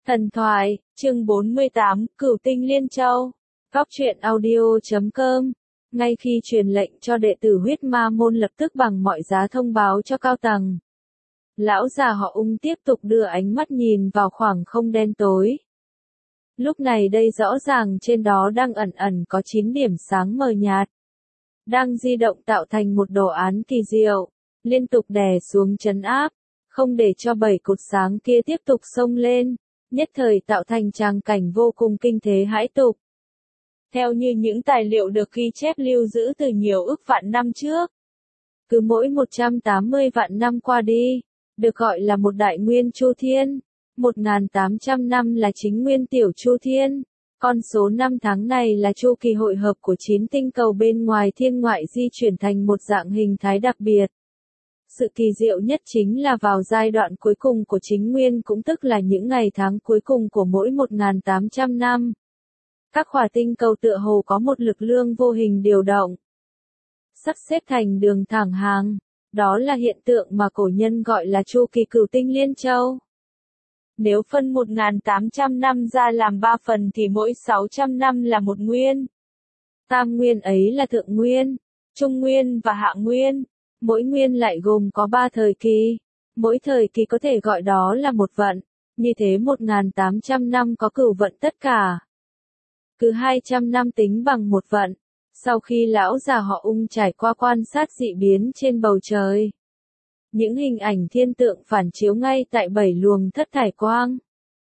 Thần thoại, chương 48, Cửu tinh Liên Châu. Góc truyện audio.com. Ngay khi truyền lệnh cho đệ tử huyết ma môn lập tức bằng mọi giá thông báo cho cao tầng. Lão già họ Ung tiếp tục đưa ánh mắt nhìn vào khoảng không đen tối. Lúc này đây rõ ràng trên đó đang ẩn ẩn có 9 điểm sáng mờ nhạt. Đang di động tạo thành một đồ án kỳ diệu, liên tục đè xuống trấn áp, không để cho 7 cột sáng kia tiếp tục xông lên. Nhất thời tạo thành tràng cảnh vô cùng kinh thế hãi tục. Theo như những tài liệu được ghi chép lưu giữ từ nhiều ức vạn năm trước, cứ mỗi 180 vạn năm qua đi, được gọi là một đại nguyên chu thiên, 1.800 năm là chính nguyên tiểu chu thiên. Con số năm tháng này là chu kỳ hội hợp của 9 tinh cầu bên ngoài thiên ngoại di chuyển thành một dạng hình thái đặc biệt. Sự kỳ diệu nhất chính là vào giai đoạn cuối cùng của chính nguyên, cũng tức là những ngày tháng cuối cùng của mỗi 1.800 năm. Các khỏa tinh cầu tựa hồ có một lực lượng vô hình điều động, sắp xếp thành đường thẳng hàng. Đó là hiện tượng mà cổ nhân gọi là chu kỳ cửu tinh Liên Châu. Nếu phân 1.800 năm ra làm 3 phần thì mỗi 600 năm là một nguyên. Tam nguyên ấy là thượng nguyên, trung nguyên và hạ nguyên. Mỗi nguyên lại gồm có 3 thời kỳ, mỗi thời kỳ có thể gọi đó là một vận, như thế 1.800 năm có cửu vận tất cả. Cứ 200 năm tính bằng một vận. Sau khi lão già họ Ung trải qua quan sát dị biến trên bầu trời, những hình ảnh thiên tượng phản chiếu ngay tại 7 luồng thất thải quang,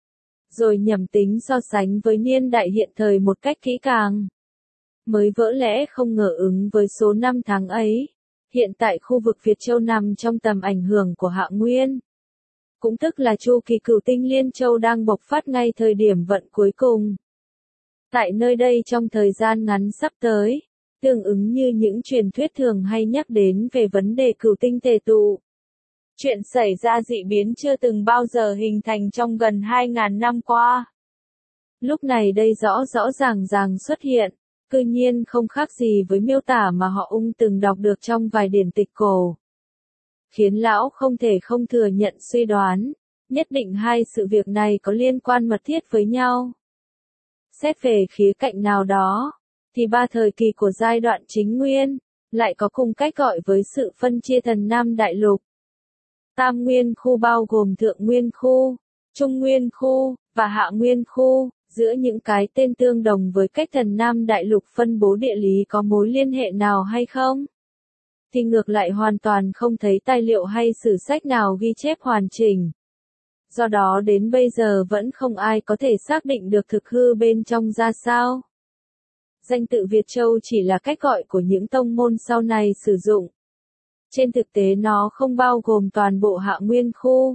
rồi nhầm tính so sánh với niên đại hiện thời một cách kỹ càng, mới vỡ lẽ không ngờ ứng với số năm tháng ấy. Hiện tại khu vực Việt Châu nằm trong tầm ảnh hưởng của Hạ Nguyên, cũng tức là chu kỳ cửu tinh Liên Châu đang bộc phát ngay thời điểm vận cuối cùng. Tại nơi đây trong thời gian ngắn sắp tới, tương ứng như những truyền thuyết thường hay nhắc đến về vấn đề cửu tinh tề tụ. Chuyện xảy ra dị biến chưa từng bao giờ hình thành trong gần 2.000 năm qua. Lúc này đây rõ ràng xuất hiện. Cư nhiên không khác gì với miêu tả mà họ Ung từng đọc được trong vài điển tịch cổ. Khiến lão không thể không thừa nhận suy đoán, nhất định hai sự việc này có liên quan mật thiết với nhau. Xét về khía cạnh nào đó, thì 3 thời kỳ của giai đoạn chính nguyên, lại có cùng cách gọi với sự phân chia thần Nam Đại Lục. Tam nguyên khu bao gồm thượng nguyên khu, trung nguyên khu, và hạ nguyên khu. Giữa những cái tên tương đồng với cách thần Nam Đại Lục phân bố địa lý có mối liên hệ nào hay không? Thì ngược lại hoàn toàn không thấy tài liệu hay sử sách nào ghi chép hoàn chỉnh. Do đó đến bây giờ vẫn không ai có thể xác định được thực hư bên trong ra sao. Danh tự Việt Châu chỉ là cách gọi của những tông môn sau này sử dụng. Trên thực tế nó không bao gồm toàn bộ hạ nguyên khu,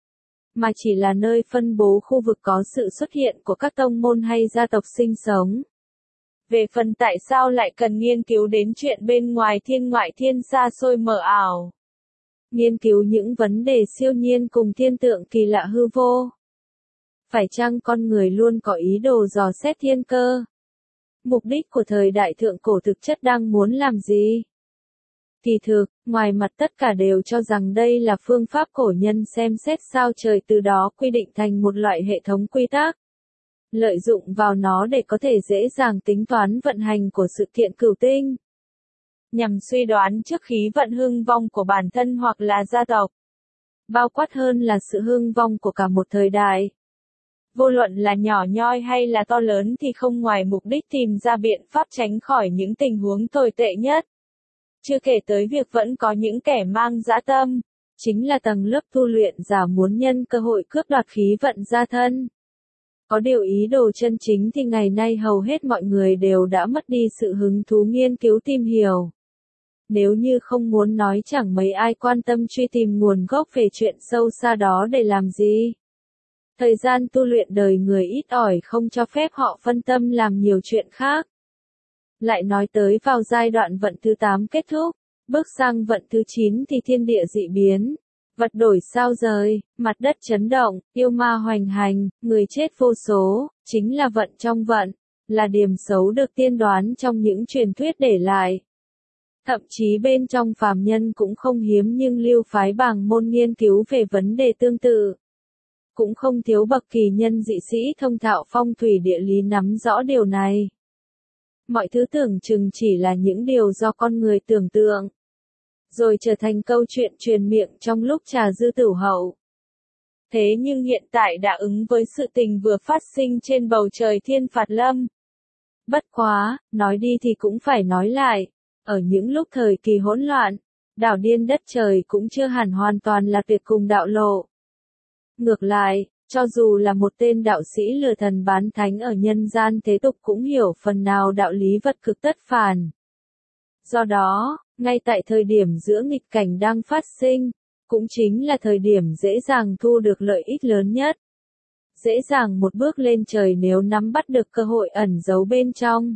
mà chỉ là nơi phân bố khu vực có sự xuất hiện của các tông môn hay gia tộc sinh sống. Về phần tại sao lại cần nghiên cứu đến chuyện bên ngoài thiên ngoại thiên xa xôi mờ ảo, nghiên cứu những vấn đề siêu nhiên cùng thiên tượng kỳ lạ hư vô. Phải chăng con người luôn có ý đồ dò xét thiên cơ? Mục đích của thời đại thượng cổ thực chất đang muốn làm gì? Kỳ thực, ngoài mặt tất cả đều cho rằng đây là phương pháp cổ nhân xem xét sao trời từ đó quy định thành một loại hệ thống quy tắc. Lợi dụng vào nó để có thể dễ dàng tính toán vận hành của sự kiện cửu tinh. Nhằm suy đoán trước khí vận hưng vong của bản thân hoặc là gia tộc. Bao quát hơn là sự hưng vong của cả một thời đại. Vô luận là nhỏ nhoi hay là to lớn thì không ngoài mục đích tìm ra biện pháp tránh khỏi những tình huống tồi tệ nhất. Chưa kể tới việc vẫn có những kẻ mang dã tâm, chính là tầng lớp tu luyện giả muốn nhân cơ hội cướp đoạt khí vận gia thân. Có điều ý đồ chân chính thì ngày nay hầu hết mọi người đều đã mất đi sự hứng thú nghiên cứu tìm hiểu. Nếu như không muốn nói chẳng mấy ai quan tâm truy tìm nguồn gốc về chuyện sâu xa đó để làm gì. Thời gian tu luyện đời người ít ỏi không cho phép họ phân tâm làm nhiều chuyện khác. Lại nói tới vào giai đoạn vận thứ 8 kết thúc, bước sang vận thứ 9 thì thiên địa dị biến, vật đổi sao rời, mặt đất chấn động, yêu ma hoành hành, người chết vô số, chính là vận trong vận, là điểm xấu được tiên đoán trong những truyền thuyết để lại. Thậm chí bên trong phàm nhân cũng không hiếm nhưng lưu phái bàng môn nghiên cứu về vấn đề tương tự. cũng không thiếu bậc kỳ nhân dị sĩ thông thạo phong thủy địa lý nắm rõ điều này. Mọi thứ tưởng chừng chỉ là những điều do con người tưởng tượng, rồi trở thành câu chuyện truyền miệng trong lúc trà dư tửu hậu. Thế nhưng hiện tại đã ứng với sự tình vừa phát sinh trên bầu trời Thiên Phạt Lâm. Bất quá, nói đi thì cũng phải nói lại, ở những lúc thời kỳ hỗn loạn, đảo điên đất trời cũng chưa hẳn hoàn toàn là tuyệt cùng đạo lộ. Ngược lại, cho dù là một tên đạo sĩ lừa thần bán thánh ở nhân gian thế tục cũng hiểu phần nào đạo lý vật cực tất phản. Do đó, ngay tại thời điểm giữa nghịch cảnh đang phát sinh, cũng chính là thời điểm dễ dàng thu được lợi ích lớn nhất. Dễ dàng một bước lên trời nếu nắm bắt được cơ hội ẩn giấu bên trong.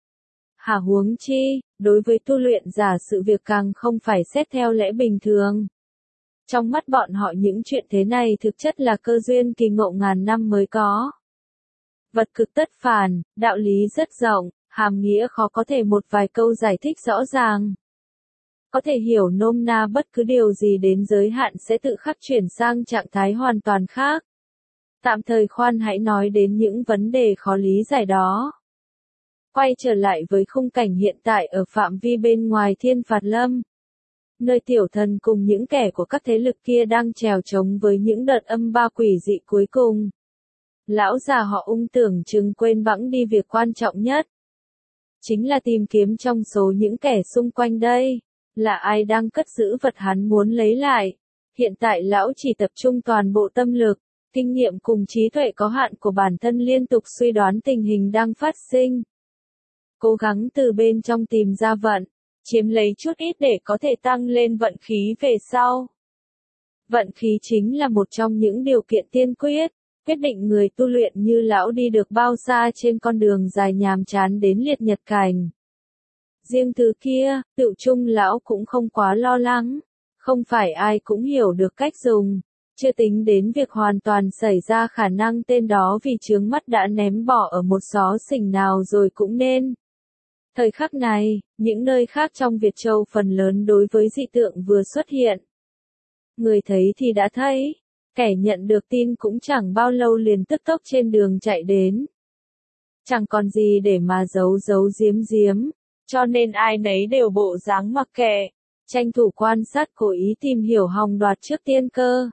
Hà huống chi, đối với tu luyện giả sự việc càng không phải xét theo lẽ bình thường. Trong mắt bọn họ những chuyện thế này thực chất là cơ duyên kỳ ngộ ngàn năm mới có. Vật cực tất phản, đạo lý rất rộng, hàm nghĩa khó có thể một vài câu giải thích rõ ràng. Có thể hiểu nôm na bất cứ điều gì đến giới hạn sẽ tự khắc chuyển sang trạng thái hoàn toàn khác. Tạm thời khoan hãy nói đến những vấn đề khó lý giải đó. Quay trở lại với khung cảnh hiện tại ở phạm vi bên ngoài Thiên Phạt Lâm. Nơi tiểu thần cùng những kẻ của các thế lực kia đang trèo trống với những đợt âm ba quỷ dị cuối cùng. Lão già họ Ung tưởng chừng quên bẵng đi việc quan trọng nhất. Chính là tìm kiếm trong số những kẻ xung quanh đây, là ai đang cất giữ vật hắn muốn lấy lại. Hiện tại lão chỉ tập trung toàn bộ tâm lực, kinh nghiệm cùng trí tuệ có hạn của bản thân liên tục suy đoán tình hình đang phát sinh. Cố gắng từ bên trong tìm ra vận, chiếm lấy chút ít để có thể tăng lên vận khí về sau. Vận khí chính là một trong những điều kiện tiên quyết định người tu luyện như lão đi được bao xa trên con đường dài nhàm chán đến liệt nhật cảnh. Riêng thứ kia, tự chung lão cũng không quá lo lắng, không phải ai cũng hiểu được cách dùng, chưa tính đến việc hoàn toàn xảy ra khả năng tên đó vì chướng mắt đã ném bỏ ở một xó xỉnh nào rồi cũng nên. Thời khắc này, những nơi khác trong Việt Châu phần lớn đối với dị tượng vừa xuất hiện. Người thấy thì đã thấy, kẻ nhận được tin cũng chẳng bao lâu liền tức tốc trên đường chạy đến. Chẳng còn gì để mà giấu giếm, cho nên ai nấy đều bộ dáng mặc kệ, tranh thủ quan sát cố ý tìm hiểu hòng đoạt trước tiên cơ.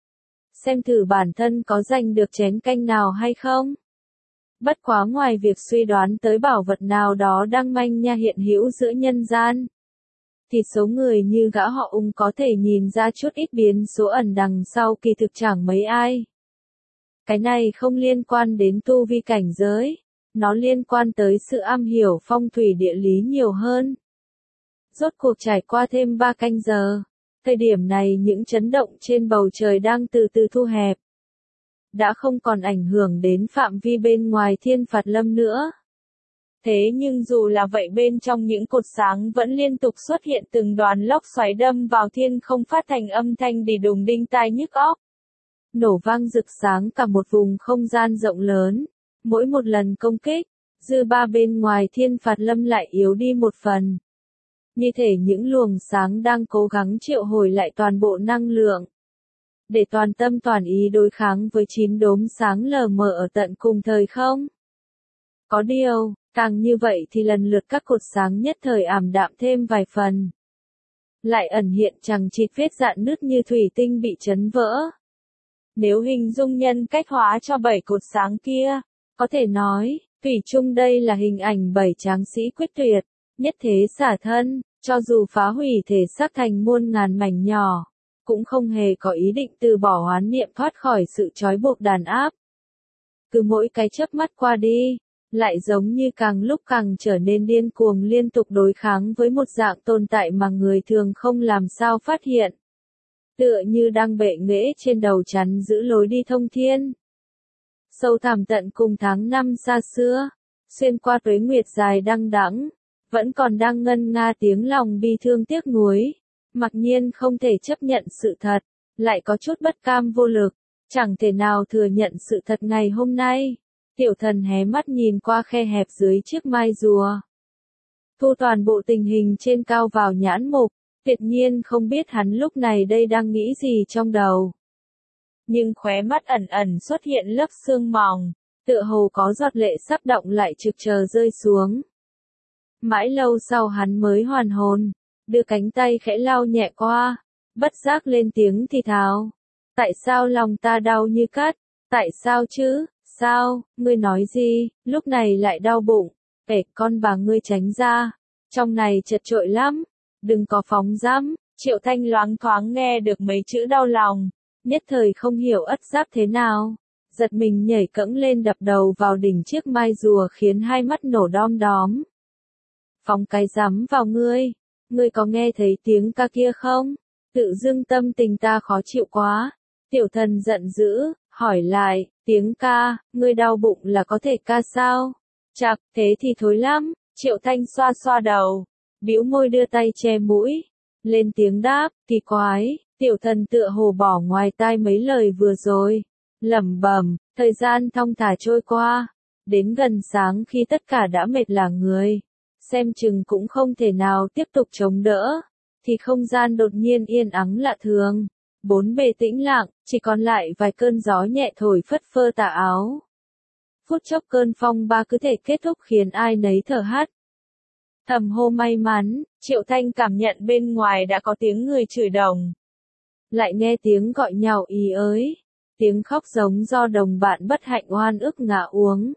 Xem thử bản thân có giành được chén canh nào hay không. Bất quá ngoài việc suy đoán tới bảo vật nào đó đang manh nha hiện hữu giữa nhân gian, thì số người như gã họ Ung có thể nhìn ra chút ít biến số ẩn đằng sau kỳ thực chẳng mấy ai. Cái này không liên quan đến tu vi cảnh giới, nó liên quan tới sự am hiểu phong thủy địa lý nhiều hơn. Rốt cuộc trải qua thêm 3 canh giờ, thời điểm này những chấn động trên bầu trời đang từ từ thu hẹp. Đã không còn ảnh hưởng đến phạm vi bên ngoài Thiên Phạt Lâm nữa. Thế nhưng dù là vậy bên trong những cột sáng vẫn liên tục xuất hiện từng đoàn lốc xoáy đâm vào thiên không phát thành âm thanh đì đùng đinh tai nhức óc. Nổ vang rực sáng cả một vùng không gian rộng lớn. Mỗi một lần công kích, dư ba bên ngoài Thiên Phạt Lâm lại yếu đi một phần. Như thể những luồng sáng đang cố gắng triệu hồi lại toàn bộ năng lượng, để toàn tâm toàn ý đối kháng với 9 đốm sáng lờ mờ ở tận cùng thời không. Có điều, càng như vậy thì lần lượt các cột sáng nhất thời ảm đạm thêm vài phần. Lại ẩn hiện chằng chịt vết rạn nứt như thủy tinh bị chấn vỡ. Nếu hình dung nhân cách hóa cho 7 cột sáng kia, có thể nói, thủy chung đây là hình ảnh 7 tráng sĩ quyết tuyệt, nhất thế xả thân, cho dù phá hủy thể xác thành muôn ngàn mảnh nhỏ, cũng không hề có ý định từ bỏ hoán niệm thoát khỏi sự trói buộc đàn áp. Cứ mỗi cái chớp mắt qua đi, lại giống như càng lúc càng trở nên điên cuồng liên tục đối kháng với một dạng tồn tại mà người thường không làm sao phát hiện. Tựa như đang bệ nghễ trên đầu chắn giữ lối đi thông thiên. Sâu thẳm tận cùng tháng năm xa xưa, xuyên qua tuế nguyệt dài đăng đẵng, vẫn còn đang ngân nga tiếng lòng bi thương tiếc nuối. Mặc nhiên không thể chấp nhận sự thật, lại có chút bất cam vô lực, chẳng thể nào thừa nhận sự thật ngày hôm nay. Tiểu thần hé mắt nhìn qua khe hẹp dưới chiếc mai rùa. Thu toàn bộ tình hình trên cao vào nhãn mục, tuyệt nhiên không biết hắn lúc này đây đang nghĩ gì trong đầu. nhưng khóe mắt ẩn ẩn xuất hiện lớp sương mỏng, tựa hồ có giọt lệ sắp đọng lại trực chờ rơi xuống. Mãi lâu sau hắn mới hoàn hồn, đưa cánh tay khẽ lau nhẹ qua, bất giác lên tiếng thì thào. Tại sao lòng ta đau như cắt? Tại sao chứ? Sao? Ngươi nói gì? Lúc này lại đau bụng. Con bà ngươi tránh ra. Trong này chật chội lắm. Đừng có phóng dãm. Triệu Thanh loáng thoáng nghe được mấy chữ đau lòng. Nhất thời không hiểu ất giáp thế nào. Giật mình nhảy cẫng lên đập đầu vào đỉnh chiếc mai rùa khiến hai mắt nổ đom đóm. Phóng cái rắm vào ngươi. Ngươi có nghe thấy tiếng ca kia không? Tự dưng tâm tình ta khó chịu quá. Tiểu thần giận dữ, hỏi lại, tiếng ca, ngươi đau bụng là có thể ca sao? Chạc, thế thì thối lắm. Triệu Thanh xoa xoa đầu, bĩu môi đưa tay che mũi. Lên tiếng đáp, kỳ quái, tiểu thần tựa hồ bỏ ngoài tai mấy lời vừa rồi. Lẩm bẩm, thời gian thong thả trôi qua. Đến gần sáng khi tất cả đã mệt lả người. Xem chừng cũng không thể nào tiếp tục chống đỡ. Thì không gian đột nhiên yên ắng lạ thường. Bốn bề tĩnh lặng, chỉ còn lại vài cơn gió nhẹ thổi phất phơ tà áo. Phút chốc cơn phong ba cứ thể kết thúc khiến ai nấy thở hắt. Thầm hô may mắn, Triệu Thanh cảm nhận bên ngoài đã có tiếng người chửi đồng. Lại nghe tiếng gọi nhàu ý ới. Tiếng khóc giống do đồng bạn bất hạnh oan ức ngã uống.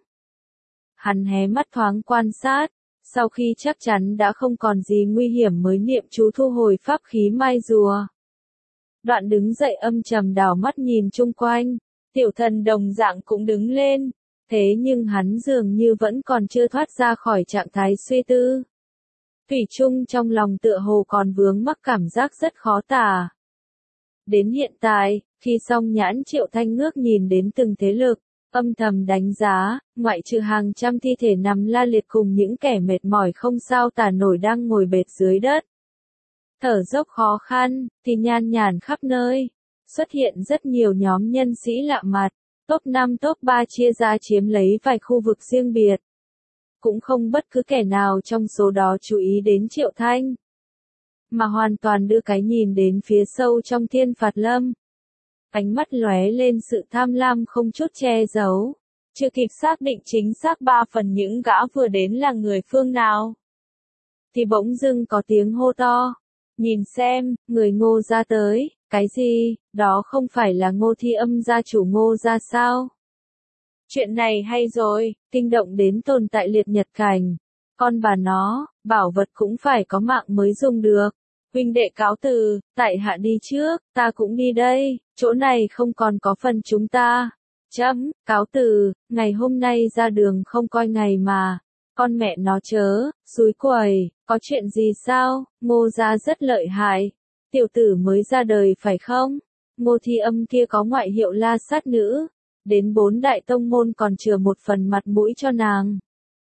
Hắn hé mắt thoáng quan sát. Sau khi chắc chắn đã không còn gì nguy hiểm mới niệm chú thu hồi pháp khí mai rùa. Đoạn đứng dậy âm trầm đảo mắt nhìn chung quanh, tiểu thần đồng dạng cũng đứng lên, thế nhưng hắn dường như vẫn còn chưa thoát ra khỏi trạng thái suy tư. Thủy chung trong lòng tựa hồ còn vướng mắc cảm giác rất khó tả. Đến hiện tại, khi song nhãn Triệu Thanh ngước nhìn đến từng thế lực, âm thầm đánh giá, ngoại trừ hàng trăm thi thể nằm la liệt cùng những kẻ mệt mỏi không sao tả nổi đang ngồi bệt dưới đất. Thở dốc khó khăn, thì nhan nhản khắp nơi. Xuất hiện rất nhiều nhóm nhân sĩ lạ mặt, top 5 top 3 chia ra chiếm lấy vài khu vực riêng biệt. Cũng không bất cứ kẻ nào trong số đó chú ý đến Triệu Thanh. Mà hoàn toàn đưa cái nhìn đến phía sâu trong Thiên Phạt Lâm. Ánh mắt lóe lên sự tham lam không chút che giấu. Chưa kịp xác định chính xác 3 phần những gã vừa đến là người phương nào. Thì bỗng dưng có tiếng hô to. Nhìn xem, người Ngô gia tới, cái gì, đó không phải là Ngô Thi Âm gia chủ Ngô gia sao? Chuyện này hay rồi, kinh động đến tồn tại liệt nhật cảnh. Con bà nó, bảo vật cũng phải có mạng mới dùng được. Huynh đệ cáo từ, tại hạ đi trước, ta cũng đi đây, chỗ này không còn có phần chúng ta. Cáo từ, ngày hôm nay ra đường không coi ngày mà. Con mẹ nó chớ, xúi quẩy, có chuyện gì sao? Ngô gia rất lợi hại. Tiểu tử mới ra đời phải không? Ngô Thi Âm kia có ngoại hiệu la sát nữ. Đến 4 đại tông môn còn chừa một phần mặt mũi cho nàng.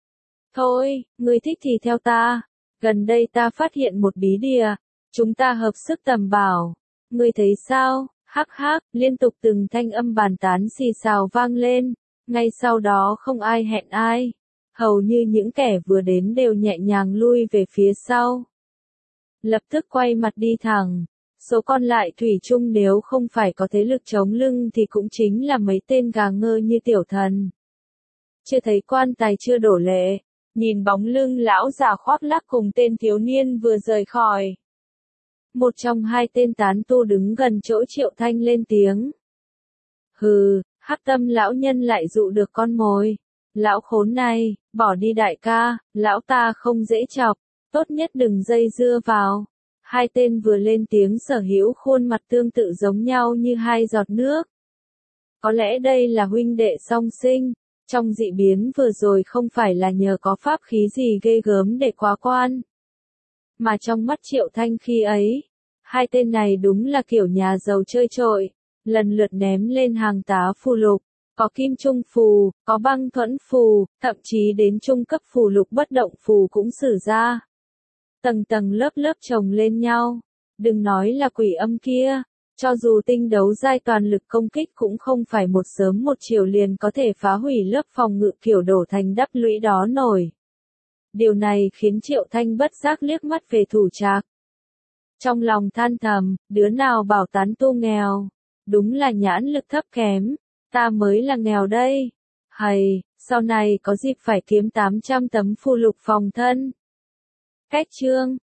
Thôi, ngươi thích thì theo ta. Gần đây ta phát hiện một bí địa. Chúng ta hợp sức tầm bảo. Ngươi thấy sao? Hắc hắc, liên tục từng thanh âm bàn tán xì xào vang lên. Ngay sau đó không ai hẹn ai. Hầu như những kẻ vừa đến đều nhẹ nhàng lui về phía sau. Lập tức quay mặt đi thẳng. Số còn lại thủy chung nếu không phải có thế lực chống lưng thì cũng chính là mấy tên gà ngơ như tiểu thần. Chưa thấy quan tài chưa đổ lệ. Nhìn bóng lưng lão già khoác lác cùng tên thiếu niên vừa rời khỏi. Một trong hai tên tán tu đứng gần chỗ Triệu Thanh lên tiếng. Hừ, hắc tâm lão nhân lại dụ được con mồi. Lão khốn này, bỏ đi đại ca, lão ta không dễ chọc, tốt nhất đừng dây dưa vào. Hai tên vừa lên tiếng sở hữu khuôn mặt tương tự giống nhau như hai giọt nước. Có lẽ đây là huynh đệ song sinh, trong dị biến vừa rồi không phải là nhờ có pháp khí gì ghê gớm để quá quan. Mà trong mắt Triệu Thanh khi ấy, hai tên này đúng là kiểu nhà giàu chơi trội, lần lượt ném lên hàng tá phù lục. Có kim trung phù, có băng thuẫn phù, thậm chí đến trung cấp phù lục bất động phù cũng sử ra. Tầng tầng lớp lớp chồng lên nhau. Đừng nói là quỷ âm kia, cho dù tinh đấu giai toàn lực công kích cũng không phải một sớm một chiều liền có thể phá hủy lớp phòng ngự kiểu đổ thành đắp lũy đó nổi. Điều này khiến Triệu Thanh bất giác liếc mắt về thủ trạc. Trong lòng than thầm, đứa nào bảo tán tu nghèo. đúng là nhãn lực thấp kém, ta mới là nghèo đây. Hầy, sau này có dịp phải kiếm 800 tấm phù lục phòng thân. Cách chương